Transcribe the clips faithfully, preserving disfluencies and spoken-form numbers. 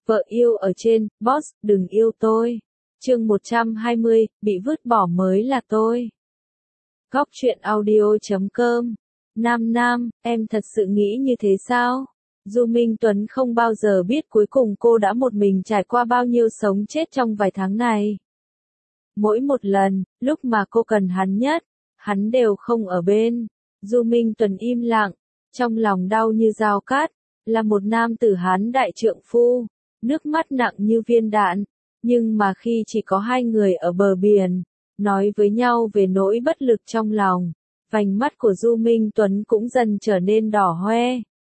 Vợ yêu ở trên, boss, đừng yêu tôi. Chương một trăm hai mươi, bị vứt bỏ mới là tôi. Góc truyện audio chấm com. Nam Nam, em thật sự nghĩ như thế sao? Du Minh Tuấn không bao giờ biết cuối cùng cô đã một mình trải qua bao nhiêu sống chết trong vài tháng này. Mỗi một lần, lúc mà cô cần hắn nhất, hắn đều không ở bên. Du Minh Tuấn im lặng, trong lòng đau như dao cát, là một nam tử Hán đại trượng phu, nước mắt nặng như viên đạn, nhưng mà khi chỉ có hai người ở bờ biển, nói với nhau về nỗi bất lực trong lòng, vành mắt của Du Minh Tuấn cũng dần trở nên đỏ hoe.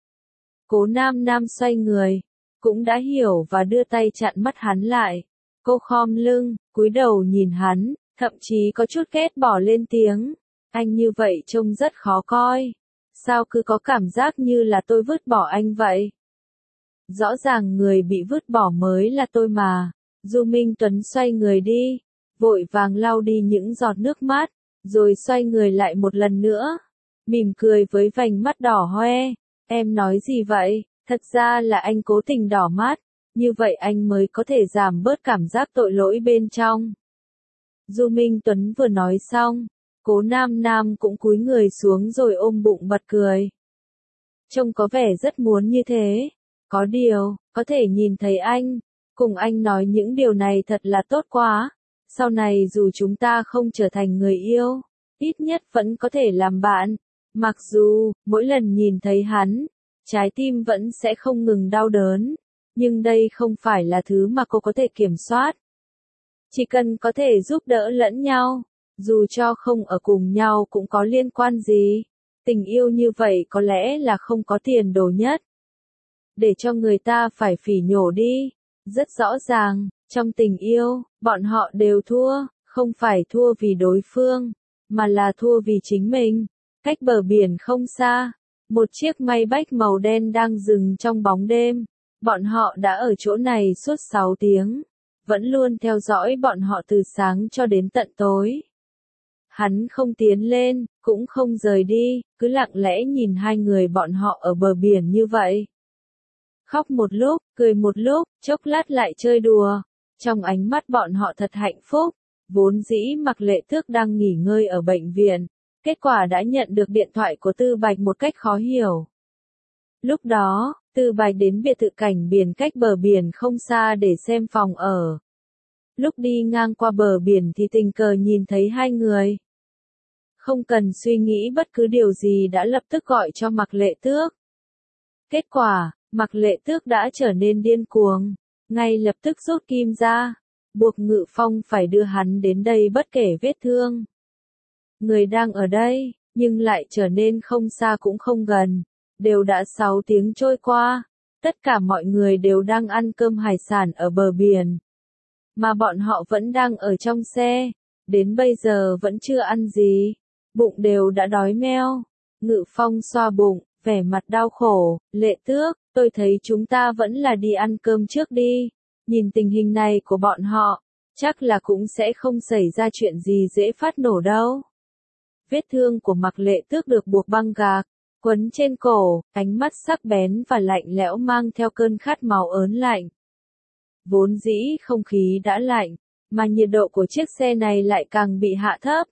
Cố Nam Nam xoay người, cũng đã hiểu và đưa tay chặn mắt hắn lại. Cô khom lưng, cúi đầu nhìn hắn, thậm chí có chút ghét bỏ lên tiếng. Anh như vậy trông rất khó coi. Sao cứ có cảm giác như là tôi vứt bỏ anh vậy? Rõ ràng người bị vứt bỏ mới là tôi mà. Du Minh Tuấn xoay người đi, vội vàng lau đi những giọt nước mắt, rồi xoay người lại một lần nữa, mỉm cười với vành mắt đỏ hoe. Em nói gì vậy? Thật ra là anh cố tình đỏ mắt, như vậy anh mới có thể giảm bớt cảm giác tội lỗi bên trong. Du Minh Tuấn vừa nói xong, Cố Nam Nam cũng cúi người xuống rồi ôm bụng bật cười. Trông có vẻ rất muốn như thế. Có điều, có thể nhìn thấy anh, cùng anh nói những điều này thật là tốt quá. Sau này dù chúng ta không trở thành người yêu, ít nhất vẫn có thể làm bạn. Mặc dù, mỗi lần nhìn thấy hắn, trái tim vẫn sẽ không ngừng đau đớn. Nhưng đây không phải là thứ mà cô có thể kiểm soát. Chỉ cần có thể giúp đỡ lẫn nhau, dù cho không ở cùng nhau cũng có liên quan gì. Tình yêu như vậy có lẽ là không có tiền đồ nhất. Để cho người ta phải phỉ nhổ đi. Rất rõ ràng, trong tình yêu, bọn họ đều thua, không phải thua vì đối phương, mà là thua vì chính mình. Cách bờ biển không xa, một chiếc Maybach màu đen đang dừng trong bóng đêm. Bọn họ đã ở chỗ này suốt sáu tiếng, vẫn luôn theo dõi bọn họ từ sáng cho đến tận tối. Hắn không tiến lên, cũng không rời đi, cứ lặng lẽ nhìn hai người bọn họ ở bờ biển như vậy. Khóc một lúc, cười một lúc, chốc lát lại chơi đùa. Trong ánh mắt bọn họ thật hạnh phúc. Vốn dĩ Mạc Lệ Tước đang nghỉ ngơi ở bệnh viện, kết quả đã nhận được điện thoại của Tư Bạch một cách khó hiểu. Lúc đó, Tư Bạch đến biệt thự cảnh biển cách bờ biển không xa để xem phòng ở. Lúc đi ngang qua bờ biển thì tình cờ nhìn thấy hai người. Không cần suy nghĩ bất cứ điều gì đã lập tức gọi cho Mạc Lệ Tước. Kết quả, Mạc Lệ Tước đã trở nên điên cuồng, ngay lập tức rút kim ra, buộc Ngự Phong phải đưa hắn đến đây bất kể vết thương. Người đang ở đây, nhưng lại trở nên không xa cũng không gần, đều đã sáu tiếng trôi qua, tất cả mọi người đều đang ăn cơm hải sản ở bờ biển. Mà bọn họ vẫn đang ở trong xe, đến bây giờ vẫn chưa ăn gì, bụng đều đã đói meo. Ngự Phong xoa bụng, vẻ mặt đau khổ. Lệ Tước, tôi thấy chúng ta vẫn là đi ăn cơm trước đi. Nhìn tình hình này của bọn họ, chắc là cũng sẽ không xảy ra chuyện gì dễ phát nổ đâu. Vết thương của Mạc Lệ Tước được buộc băng gạc, quấn trên cổ, ánh mắt sắc bén và lạnh lẽo mang theo cơn khát máu ớn lạnh. Vốn dĩ không khí đã lạnh, mà nhiệt độ của chiếc xe này lại càng bị hạ thấp.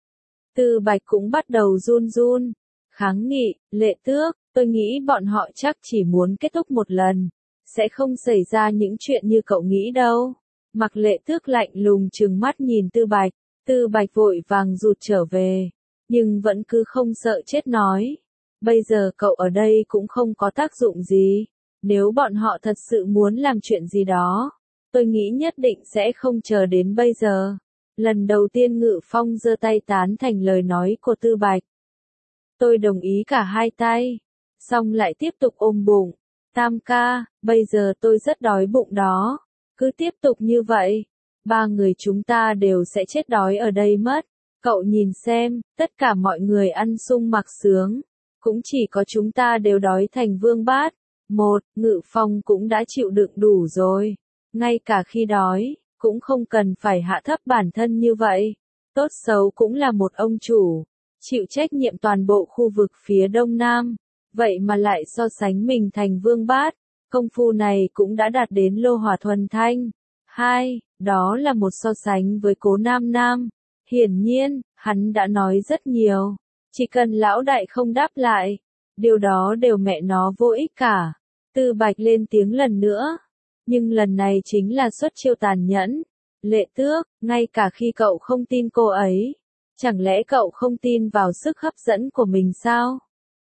Tư Bạch cũng bắt đầu run run, kháng nghị. Lệ Tước, tôi nghĩ bọn họ chắc chỉ muốn kết thúc một lần, sẽ không xảy ra những chuyện như cậu nghĩ đâu. Mạc Lệ Tước lạnh lùng trừng mắt nhìn Tư Bạch, Tư Bạch vội vàng rụt trở về, nhưng vẫn cứ không sợ chết nói. Bây giờ cậu ở đây cũng không có tác dụng gì, nếu bọn họ thật sự muốn làm chuyện gì đó, tôi nghĩ nhất định sẽ không chờ đến bây giờ. Lần đầu tiên Ngự Phong giơ tay tán thành lời nói của Tư Bạch. Tôi đồng ý cả hai tay, xong lại tiếp tục ôm bụng. Tam ca, bây giờ tôi rất đói bụng đó, cứ tiếp tục như vậy, ba người chúng ta đều sẽ chết đói ở đây mất. Cậu nhìn xem, tất cả mọi người ăn sung mặc sướng, cũng chỉ có chúng ta đều đói thành vương bát. Một, Ngự Phong cũng đã chịu đựng đủ rồi, ngay cả khi đói, cũng không cần phải hạ thấp bản thân như vậy. Tốt xấu cũng là một ông chủ, chịu trách nhiệm toàn bộ khu vực phía đông nam, vậy mà lại so sánh mình thành vương bát. công phu này cũng đã đạt đến lô hỏa thuần thanh. Hai, đó là một so sánh với Cố Nam Nam. Hiển nhiên, hắn đã nói rất nhiều. Chỉ cần lão đại không đáp lại, điều đó đều mẹ nó vô ích cả. Tư Bạch lên tiếng lần nữa. Nhưng lần này chính là xuất chiêu tàn nhẫn. Lệ Tước, ngay cả khi cậu không tin cô ấy, chẳng lẽ cậu không tin vào sức hấp dẫn của mình sao?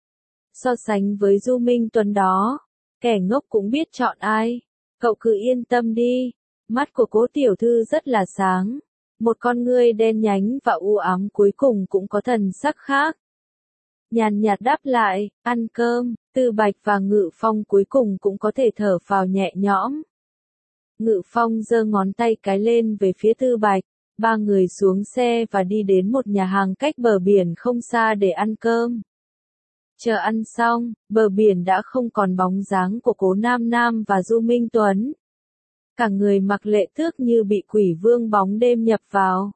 So sánh với Du Minh Tuấn đó, kẻ ngốc cũng biết chọn ai. Cậu cứ yên tâm đi. Mắt của Cố tiểu thư rất là sáng. Một con ngươi đen nhánh và u ám cuối cùng cũng có thần sắc khác. Nhàn nhạt đáp lại, ăn cơm. Tư Bạch và Ngự Phong cuối cùng cũng có thể thở phào nhẹ nhõm. Ngự Phong giơ ngón tay cái lên về phía Tư Bạch. Ba người xuống xe và đi đến một nhà hàng cách bờ biển không xa để ăn cơm. Chờ ăn xong, bờ biển đã không còn bóng dáng của Cố Nam Nam và Du Minh Tuấn. Cả người Mặc Lệ Tước như bị quỷ vương bóng đêm nhập vào.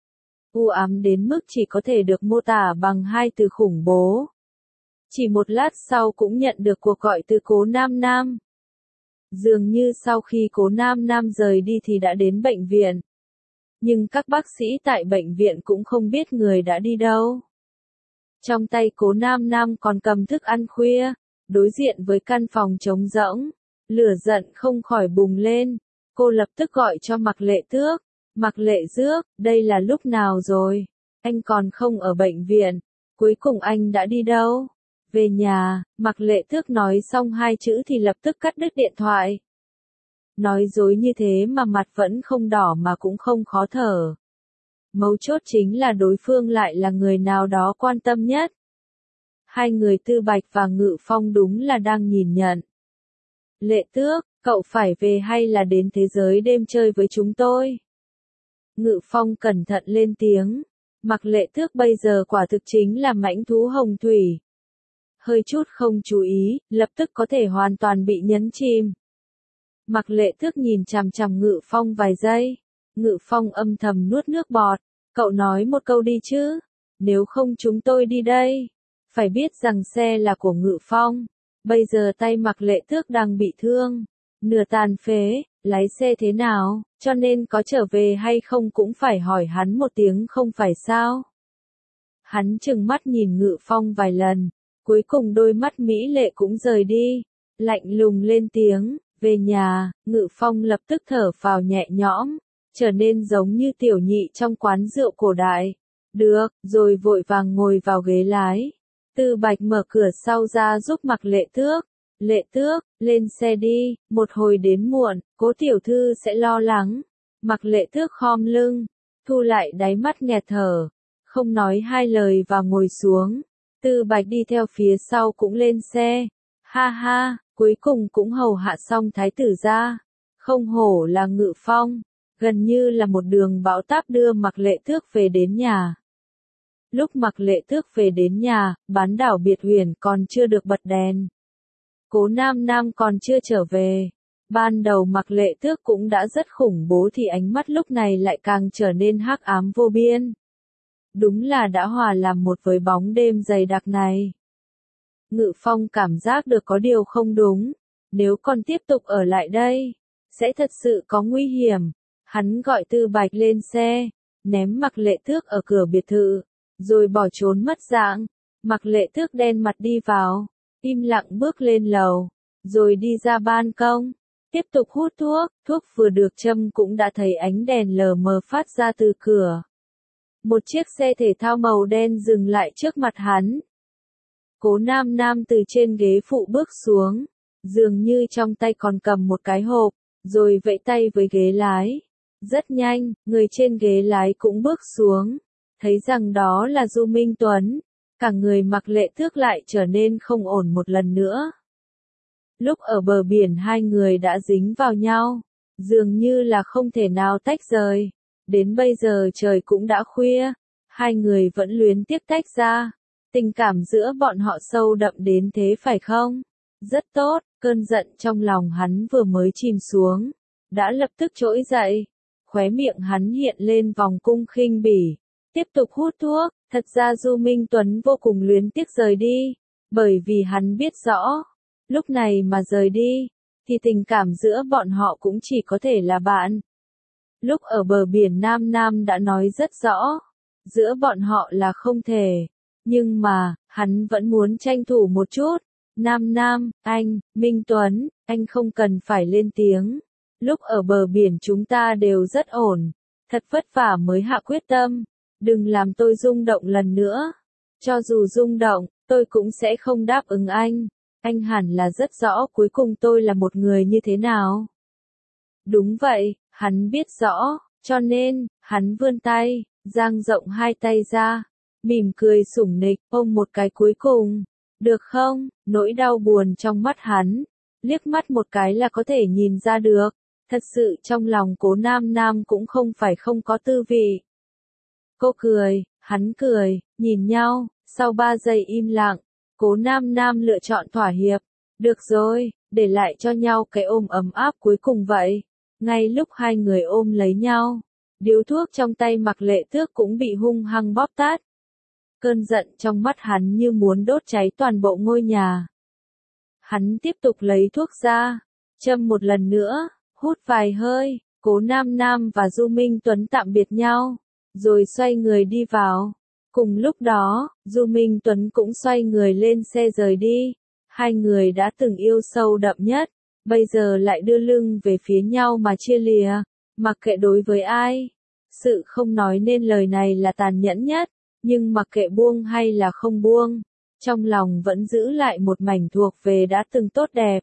U ám đến mức chỉ có thể được mô tả bằng hai từ khủng bố. Chỉ một lát sau cũng nhận được cuộc gọi từ Cố Nam Nam. Dường như sau khi Cố Nam Nam rời đi thì đã đến bệnh viện. Nhưng các bác sĩ tại bệnh viện cũng không biết người đã đi đâu. Trong tay Cố Nam Nam còn cầm thức ăn khuya, đối diện với căn phòng trống rỗng. Lửa giận không khỏi bùng lên. Cô lập tức gọi cho Mặc Lệ Tước. Mặc Lệ Tước, đây là lúc nào rồi? Anh còn không ở bệnh viện. Cuối cùng anh đã đi đâu? Về nhà. Mặc Lệ Tước nói xong hai chữ thì lập tức cắt đứt điện thoại. Nói dối như thế mà mặt vẫn không đỏ mà cũng không khó thở. Mấu chốt chính là đối phương lại là người nào đó quan tâm nhất. Hai người Tư Bạch và Ngự Phong đúng là đang nhìn nhận. Lệ Tước, cậu phải về hay là đến thế giới đêm chơi với chúng tôi? Ngự Phong cẩn thận lên tiếng. Mặc Lệ Tước bây giờ quả thực chính là mãnh thú hồng thủy. Hơi chút không chú ý, lập tức có thể hoàn toàn bị nhấn chìm. Mặc Lệ Tước nhìn chằm chằm Ngự Phong vài giây. Ngự Phong âm thầm nuốt nước bọt. Cậu nói một câu đi chứ. Nếu không chúng tôi đi đây. Phải biết rằng xe là của Ngự Phong. Bây giờ tay Mặc Lệ Tước đang bị thương. Nửa tàn phế, lái xe thế nào, cho nên có trở về hay không cũng phải hỏi hắn một tiếng không phải sao. Hắn trừng mắt nhìn Ngự Phong vài lần. Cuối cùng đôi mắt mỹ lệ cũng rời đi. Lạnh lùng lên tiếng. Về nhà, Ngự Phong lập tức thở phào nhẹ nhõm, trở nên giống như tiểu nhị trong quán rượu cổ đại. Được, rồi vội vàng ngồi vào ghế lái. Tư Bạch mở cửa sau ra giúp Mặc Lệ Tước. Lệ Tước, lên xe đi, một hồi đến muộn, Cố tiểu thư sẽ lo lắng. Mặc Lệ Tước khom lưng, thu lại đáy mắt nghẹt thở, không nói hai lời và ngồi xuống. Tư Bạch đi theo phía sau cũng lên xe. Ha ha. Cuối cùng cũng hầu hạ xong thái tử gia. Không hổ là Ngự Phong, gần như là một đường bão táp đưa Mặc Lệ Tước về đến nhà. Lúc Mặc Lệ Tước về đến nhà, bán đảo Biệt Huyền còn chưa được bật đèn. Cố Nam Nam còn chưa trở về. Ban đầu Mặc Lệ Tước cũng đã rất khủng bố thì ánh mắt lúc này lại càng trở nên hắc ám vô biên. Đúng là đã hòa làm một với bóng đêm dày đặc này. Ngự Phong cảm giác được có điều không đúng. Nếu còn tiếp tục ở lại đây, sẽ thật sự có nguy hiểm. Hắn gọi Tư Bạch lên xe, ném Mặc Lệ Tước ở cửa biệt thự, rồi bỏ trốn mất dạng. Mặc Lệ Tước đen mặt đi vào, im lặng bước lên lầu, rồi đi ra ban công, tiếp tục hút thuốc. Thuốc vừa được châm cũng đã thấy ánh đèn lờ mờ phát ra từ cửa. Một chiếc xe thể thao màu đen dừng lại trước mặt hắn. Cố Nam Nam từ trên ghế phụ bước xuống, dường như trong tay còn cầm một cái hộp, rồi vẫy tay với ghế lái. Rất nhanh, người trên ghế lái cũng bước xuống, thấy rằng đó là Du Minh Tuấn. Cả người Mặc Lệ Tước lại trở nên không ổn một lần nữa. Lúc ở bờ biển hai người đã dính vào nhau, dường như là không thể nào tách rời. Đến bây giờ trời cũng đã khuya, hai người vẫn luyến tiếc tách ra. Tình cảm giữa bọn họ sâu đậm đến thế phải không? Rất tốt, cơn giận trong lòng hắn vừa mới chìm xuống, đã lập tức trỗi dậy. Khóe miệng hắn hiện lên vòng cung khinh bỉ, tiếp tục hút thuốc. Thật ra Du Minh Tuấn vô cùng luyến tiếc rời đi, bởi vì hắn biết rõ, lúc này mà rời đi, thì tình cảm giữa bọn họ cũng chỉ có thể là bạn. Lúc ở bờ biển Nam Nam đã nói rất rõ, giữa bọn họ là không thể. Nhưng mà, hắn vẫn muốn tranh thủ một chút. Nam Nam, anh, Minh Tuấn, anh không cần phải lên tiếng. Lúc ở bờ biển chúng ta đều rất ổn. Thật vất vả mới hạ quyết tâm. Đừng làm tôi rung động lần nữa. Cho dù rung động, tôi cũng sẽ không đáp ứng anh. Anh hẳn là rất rõ cuối cùng tôi là một người như thế nào. Đúng vậy, hắn biết rõ, cho nên, hắn vươn tay, dang rộng hai tay ra, mỉm cười sủng nịch, ôm một cái cuối cùng. Được không? Nỗi đau buồn trong mắt hắn, liếc mắt một cái là có thể nhìn ra được. Thật sự trong lòng Cố Nam Nam cũng không phải không có tư vị. Cô cười, hắn cười, nhìn nhau, sau ba giây im lặng, Cố Nam Nam lựa chọn thỏa hiệp. Được rồi, để lại cho nhau cái ôm ấm áp cuối cùng vậy. Ngay lúc hai người ôm lấy nhau, điếu thuốc trong tay Mạc Lệ Tước cũng bị hung hăng bóp tát. Cơn giận trong mắt hắn như muốn đốt cháy toàn bộ ngôi nhà. Hắn tiếp tục lấy thuốc ra, châm một lần nữa, hút vài hơi, Cố Nam Nam và Du Minh Tuấn tạm biệt nhau, rồi xoay người đi vào. Cùng lúc đó, Du Minh Tuấn cũng xoay người lên xe rời đi. Hai người đã từng yêu sâu đậm nhất, bây giờ lại đưa lưng về phía nhau mà chia lìa, mặc kệ đối với ai. Sự không nói nên lời này là tàn nhẫn nhất, nhưng mặc kệ buông hay là không buông, trong lòng vẫn giữ lại một mảnh thuộc về đã từng tốt đẹp.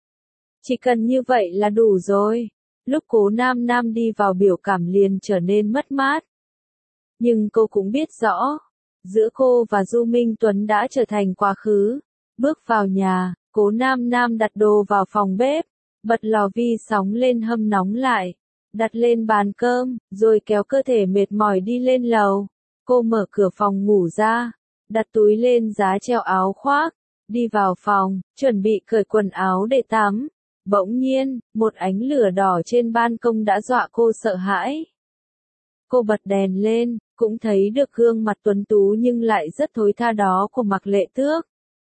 Chỉ cần như vậy là đủ rồi. Lúc Cố Nam Nam đi vào biểu cảm liền trở nên mất mát. Nhưng cô cũng biết rõ, giữa cô và Du Minh Tuấn đã trở thành quá khứ. Bước vào nhà, Cố Nam Nam đặt đồ vào phòng bếp, bật lò vi sóng lên hâm nóng lại, đặt lên bàn cơm, rồi kéo cơ thể mệt mỏi đi lên lầu. Cô mở cửa phòng ngủ ra, đặt túi lên giá treo áo khoác, đi vào phòng, chuẩn bị cởi quần áo để tắm. Bỗng nhiên, một ánh lửa đỏ trên ban công đã dọa cô sợ hãi. Cô bật đèn lên, cũng thấy được gương mặt tuấn tú nhưng lại rất thối tha đó của Mạc Lệ Tước.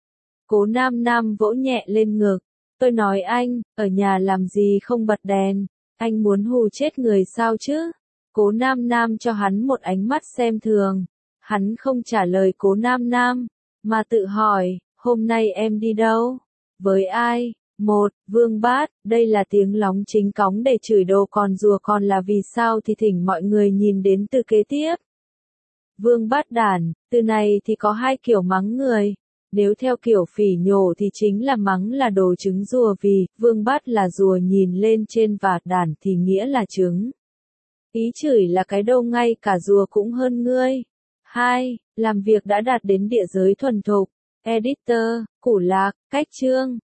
Cố Nam Nam vỗ nhẹ lên ngực. Tôi nói anh, ở nhà làm gì không bật đèn, anh muốn hù chết người sao chứ? Cố Nam Nam cho hắn một ánh mắt xem thường. Hắn không trả lời Cố Nam Nam, mà tự hỏi, hôm nay em đi đâu? Với ai? Một, Vương Bát, đây là tiếng lóng chính cóng để chửi đồ còn rùa còn là vì sao thì thỉnh mọi người nhìn đến từ kế tiếp. Vương Bát đản, từ này thì có hai kiểu mắng người. Nếu theo kiểu phỉ nhổ thì chính là mắng là đồ trứng rùa vì, Vương Bát là rùa nhìn lên trên và đản thì nghĩa là trứng. Ý chửi là cái đâu ngay cả rùa cũng hơn ngươi. Hai, làm việc đã đạt đến địa giới thuần thục. Editor, Củ Lạc, Cách Chương.